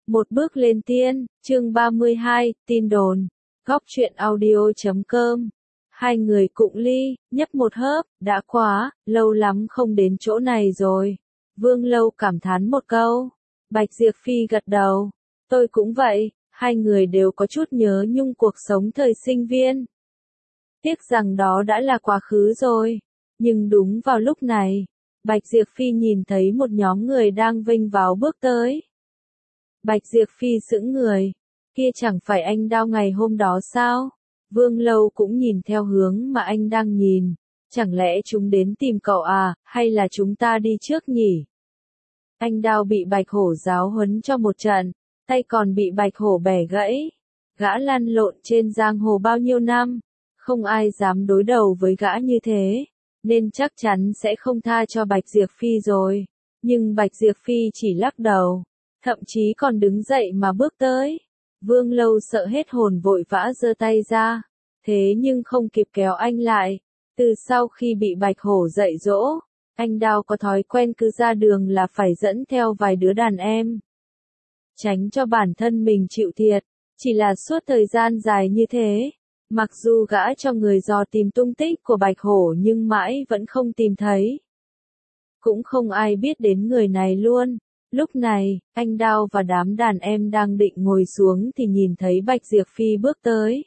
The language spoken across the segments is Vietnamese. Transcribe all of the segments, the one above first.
Một bước lên tiên, chương 32, tin đồn. Góc truyện audio.com. Hai người cụng ly, nhấp một hớp, đã quá, lâu lắm không đến chỗ này rồi. Vương Lâu cảm thán một câu. Bạch Diệp Phi gật đầu. Tôi cũng vậy, hai người đều có chút nhớ nhung cuộc sống thời sinh viên. Tiếc rằng đó đã là quá khứ rồi. Nhưng đúng vào lúc này, Bạch Diệp Phi nhìn thấy một nhóm người đang vênh váo bước tới. Bạch Diệp Phi sững người. Kia chẳng phải anh Đao ngày hôm đó sao? Vương Lâu cũng nhìn theo hướng mà anh đang nhìn. Chẳng lẽ chúng đến tìm cậu à, hay là chúng ta đi trước nhỉ? Anh Đao bị Bạch Hổ giáo huấn cho một trận, tay còn bị Bạch Hổ bẻ gãy. Gã lăn lộn trên giang hồ bao nhiêu năm, không ai dám đối đầu với gã như thế, nên chắc chắn sẽ không tha cho Bạch Diệp Phi rồi. Nhưng Bạch Diệp Phi chỉ lắc đầu, thậm chí còn đứng dậy mà bước tới. Vương Lâu sợ hết hồn vội vã giơ tay ra, thế nhưng không kịp kéo anh lại. Từ sau khi bị Bạch Hổ dạy dỗ, anh Đao có thói quen cứ ra đường là phải dẫn theo vài đứa đàn em. Tránh cho bản thân mình chịu thiệt, chỉ là suốt thời gian dài như thế. Mặc dù gã cho người dò tìm tung tích của Bạch Hổ nhưng mãi vẫn không tìm thấy. Cũng không ai biết đến người này luôn. Lúc này, anh Đao và đám đàn em đang định ngồi xuống thì nhìn thấy Bạch Diệp Phi bước tới.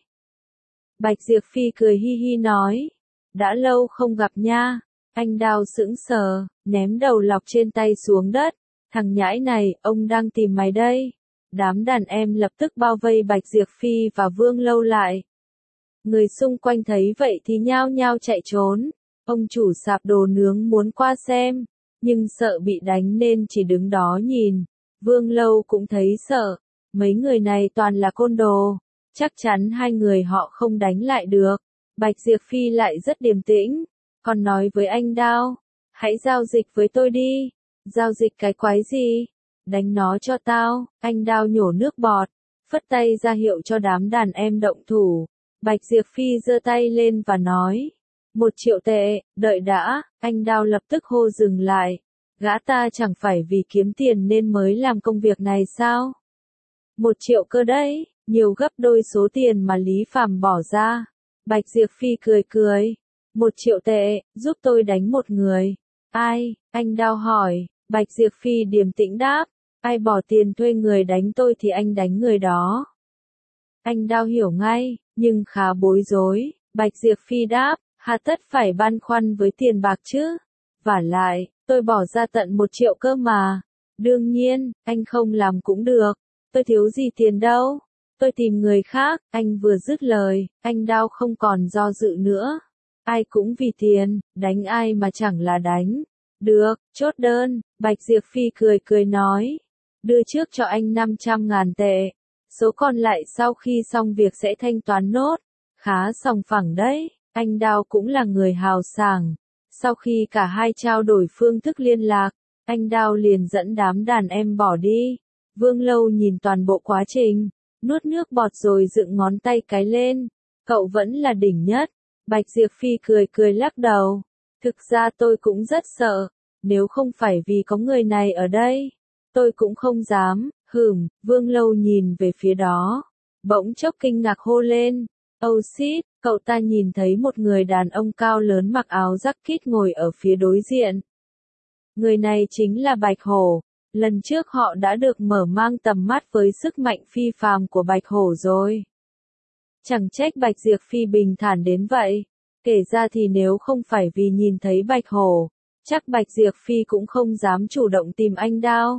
Bạch Diệp Phi cười hi hi nói. Đã lâu không gặp nha. Anh Đao sững sờ, ném đầu lọc trên tay xuống đất. Thằng nhãi này, ông đang tìm mày đây. Đám đàn em lập tức bao vây Bạch Diệp Phi và Vương Lâu lại. Người xung quanh thấy vậy thì nhao nhao chạy trốn. Ông chủ sạp đồ nướng muốn qua xem, nhưng sợ bị đánh nên chỉ đứng đó nhìn. Vương Lâu cũng thấy sợ. Mấy người này toàn là côn đồ. Chắc chắn hai người họ không đánh lại được. Bạch Diệp Phi lại rất điềm tĩnh. Còn nói với anh Đao. Hãy giao dịch với tôi đi. Giao dịch cái quái gì? Đánh nó cho tao. Anh Đao nhổ nước bọt, phất tay ra hiệu cho đám đàn em động thủ. Bạch Diệp Phi giơ tay lên và nói. 1 triệu tệ, đợi đã. Anh Đao lập tức hô dừng lại. Gã ta chẳng phải vì kiếm tiền nên mới làm công việc này sao? 1 triệu cơ đấy, nhiều gấp đôi số tiền mà Lý Phàm bỏ ra. Bạch Diệp Phi cười cười. 1 triệu tệ, giúp tôi đánh một người. Ai? Anh Đao hỏi. Bạch Diệp Phi điềm tĩnh đáp. Ai bỏ tiền thuê người đánh tôi thì anh đánh người đó. Anh Đao hiểu ngay, nhưng khá bối rối. Bạch Diệp Phi đáp. Hà tất phải băn khoăn với tiền bạc chứ? Vả lại, tôi bỏ ra tận 1 triệu cơ mà. Đương nhiên, anh không làm cũng được. Tôi thiếu gì tiền đâu. Tôi tìm người khác. Anh vừa dứt lời, anh Đao không còn do dự nữa. Ai cũng vì tiền, đánh ai mà chẳng là đánh. Được, chốt đơn. Bạch Diệp Phi cười cười nói. Đưa trước cho anh 500.000 tệ. Số còn lại sau khi xong việc sẽ thanh toán nốt. Khá sòng phẳng đấy. Anh Đao cũng là người hào sảng. Sau khi cả hai trao đổi phương thức liên lạc, anh Đao liền dẫn đám đàn em bỏ đi. Vương Lâu nhìn toàn bộ quá trình, nuốt nước bọt rồi dựng ngón tay cái lên. Cậu vẫn là đỉnh nhất. Bạch Diệp Phi cười cười lắc đầu. Thực ra tôi cũng rất sợ. Nếu không phải vì có người này ở đây, tôi cũng không dám. Vương Lâu nhìn về phía đó. Bỗng chốc kinh ngạc hô lên. Oh shit, cậu ta nhìn thấy một người đàn ông cao lớn mặc áo jacket ngồi ở phía đối diện. Người này chính là Bạch Hổ. Lần trước họ đã được mở mang tầm mắt với sức mạnh phi phàm của Bạch Hổ rồi. Chẳng trách Bạch Diệp Phi bình thản đến vậy. Kể ra thì nếu không phải vì nhìn thấy Bạch Hổ, chắc Bạch Diệp Phi cũng không dám chủ động tìm anh Đao.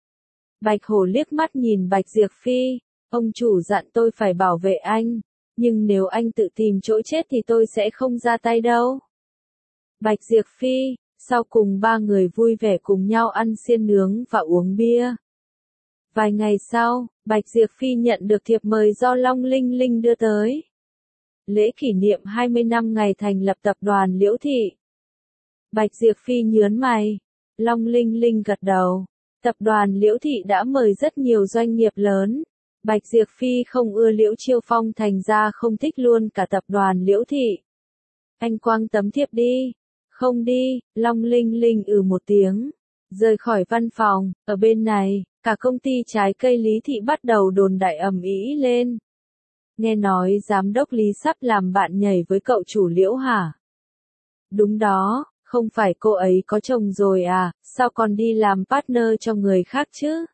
Bạch Hổ liếc mắt nhìn Bạch Diệp Phi. Ông chủ dặn tôi phải bảo vệ anh. Nhưng nếu anh tự tìm chỗ chết thì tôi sẽ không ra tay đâu. Bạch Diệp Phi, sau cùng ba người vui vẻ cùng nhau ăn xiên nướng và uống bia. Vài ngày sau, Bạch Diệp Phi nhận được thiệp mời do Long Linh Linh đưa tới. Lễ kỷ niệm 20 năm ngày thành lập tập đoàn Liễu Thị. Bạch Diệp Phi nhớn mày. Long Linh Linh gật đầu. Tập đoàn Liễu Thị đã mời rất nhiều doanh nghiệp lớn. Bạch Diệp Phi không ưa Liễu Chiêu Phong thành ra không thích luôn cả tập đoàn Liễu Thị. Anh quăng tấm thiệp đi. Không đi. Long Linh Linh một tiếng. Rời khỏi văn phòng, ở bên này, cả công ty trái cây Lý Thị bắt đầu đồn đại ầm ĩ lên. Nghe nói giám đốc Lý sắp làm bạn nhảy với cậu chủ Liễu hả? Đúng đó, không phải cô ấy có chồng rồi à, sao còn đi làm partner cho người khác chứ?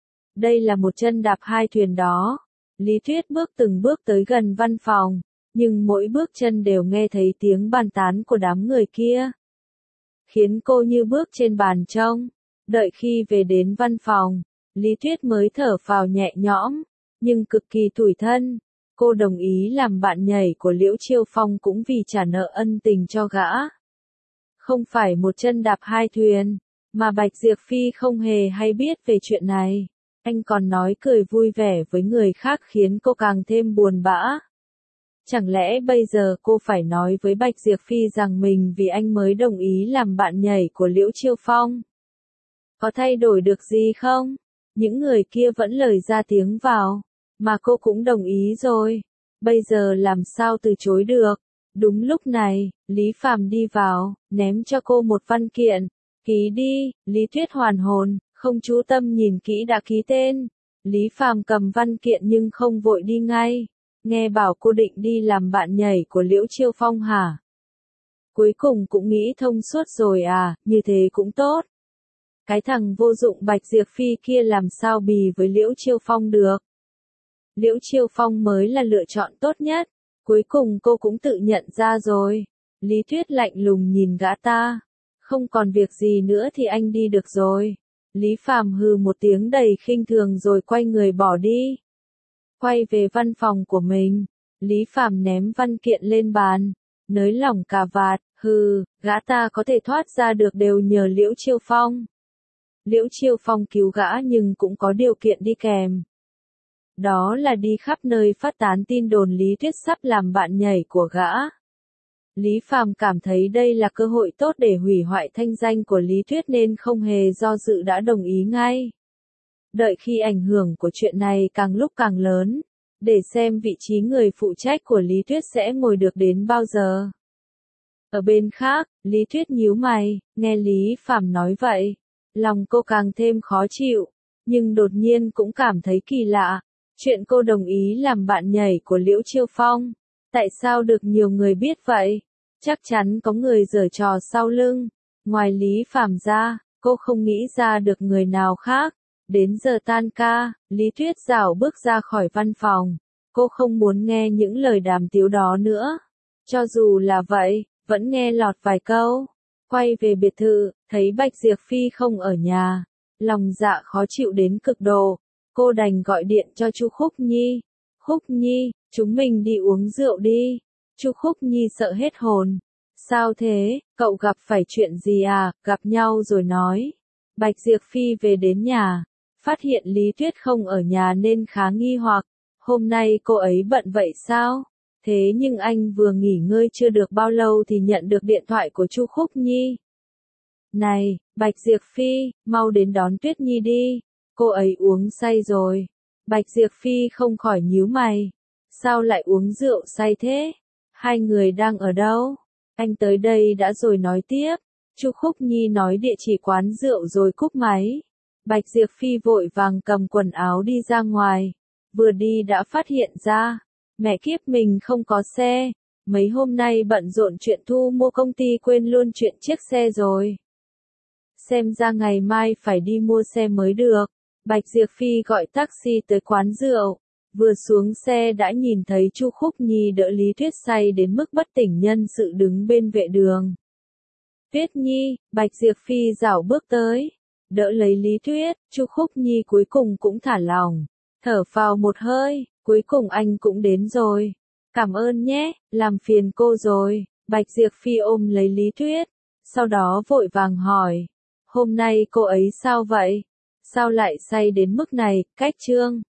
Đây là một chân đạp hai thuyền đó. Lý Tuyết bước từng bước tới gần văn phòng, nhưng mỗi bước chân đều nghe thấy tiếng bàn tán của đám người kia. Khiến cô như bước trên bàn trông. Đợi khi về đến văn phòng, Lý Tuyết mới thở phào nhẹ nhõm, nhưng cực kỳ tủi thân. Cô đồng ý làm bạn nhảy của Liễu Chiêu Phong cũng vì trả nợ ân tình cho gã. Không phải một chân đạp hai thuyền, mà Bạch Diệp Phi không hề hay biết về chuyện này. Anh còn nói cười vui vẻ với người khác khiến cô càng thêm buồn bã. Chẳng lẽ bây giờ cô phải nói với Bạch Diệp Phi rằng mình vì anh mới đồng ý làm bạn nhảy của Liễu Chiêu Phong? Có thay đổi được gì không? Những người kia vẫn lời ra tiếng vào, mà cô cũng đồng ý rồi. Bây giờ làm sao từ chối được? Đúng lúc này, Lý Phàm đi vào, ném cho cô một văn kiện. Ký đi. Lý Tuyết hoàn hồn, không chú tâm nhìn kỹ đã ký tên. Lý Phàm cầm văn kiện nhưng không vội đi ngay. Nghe bảo cô định đi làm bạn nhảy của Liễu Chiêu Phong hả? Cuối cùng cũng nghĩ thông suốt rồi à, như thế cũng tốt. Cái thằng vô dụng Bạch Diệp Phi kia làm sao bì với Liễu Chiêu Phong được. Liễu Chiêu Phong mới là lựa chọn tốt nhất. Cuối cùng cô cũng tự nhận ra rồi. Lý Tuyết lạnh lùng nhìn gã ta. Không còn việc gì nữa thì anh đi được rồi. Lý Phàm hừ một tiếng đầy khinh thường rồi quay người bỏ đi. Quay về văn phòng của mình, Lý Phàm ném văn kiện lên bàn, nới lỏng cà vạt, gã ta có thể thoát ra được đều nhờ Liễu Chiêu Phong. Liễu Chiêu Phong cứu gã nhưng cũng có điều kiện đi kèm. Đó là đi khắp nơi phát tán tin đồn Lý Tuyết sắp làm bạn nhảy của gã. Lý Phàm cảm thấy đây là cơ hội tốt để hủy hoại thanh danh của Lý Tuyết nên không hề do dự đã đồng ý ngay. Đợi khi ảnh hưởng của chuyện này càng lúc càng lớn, để xem vị trí người phụ trách của Lý Tuyết sẽ ngồi được đến bao giờ. Ở bên khác, Lý Tuyết nhíu mày, nghe Lý Phàm nói vậy, lòng cô càng thêm khó chịu, nhưng đột nhiên cũng cảm thấy kỳ lạ. Chuyện cô đồng ý làm bạn nhảy của Liễu Chiêu Phong, tại sao được nhiều người biết vậy? Chắc chắn có người giở trò sau lưng. Ngoài Lý Phàm ra, cô không nghĩ ra được người nào khác. Đến giờ tan ca, Lý Tuyết rảo bước ra khỏi văn phòng. Cô không muốn nghe những lời đàm tiếu đó nữa. Cho dù là vậy, vẫn nghe lọt vài câu. Quay về biệt thự, thấy Bạch Diệp Phi không ở nhà. Lòng dạ khó chịu đến cực độ. Cô đành gọi điện cho Chu Khúc Nhi. Khúc Nhi, chúng mình đi uống rượu đi. Chu Khúc Nhi sợ hết hồn. Sao thế, cậu gặp phải chuyện gì à, gặp nhau rồi nói. Bạch Diệp Phi về đến nhà, phát hiện Lý Tuyết không ở nhà nên khá nghi hoặc. Hôm nay cô ấy bận vậy sao? Thế nhưng anh vừa nghỉ ngơi chưa được bao lâu thì nhận được điện thoại của Chu Khúc Nhi. Này, Bạch Diệp Phi, mau đến đón Tuyết Nhi đi. Cô ấy uống say rồi. Bạch Diệp Phi không khỏi nhíu mày. Sao lại uống rượu say thế? Hai người đang ở đâu? Anh tới đây đã rồi nói tiếp. Chu Khúc Nhi nói địa chỉ quán rượu rồi cúp máy. Bạch Diệp Phi vội vàng cầm quần áo đi ra ngoài. Vừa đi đã phát hiện ra. Mẹ kiếp mình không có xe. Mấy hôm nay bận rộn chuyện thu mua công ty quên luôn chuyện chiếc xe rồi. Xem ra ngày mai phải đi mua xe mới được. Bạch Diệp Phi gọi taxi tới quán rượu. Vừa xuống xe đã nhìn thấy Chu Khúc Nhi đỡ Lý Tuyết say đến mức bất tỉnh nhân sự đứng bên vệ đường. Tuyết Nhi, Bạch Diệp Phi rảo bước tới, đỡ lấy Lý Tuyết. Chu Khúc Nhi cuối cùng cũng thả lòng, thở phào một hơi, cuối cùng anh cũng đến rồi. Cảm ơn nhé, làm phiền cô rồi. Bạch Diệp Phi ôm lấy Lý Tuyết, sau đó vội vàng hỏi, hôm nay cô ấy sao vậy? Sao lại say đến mức này, cách Trương?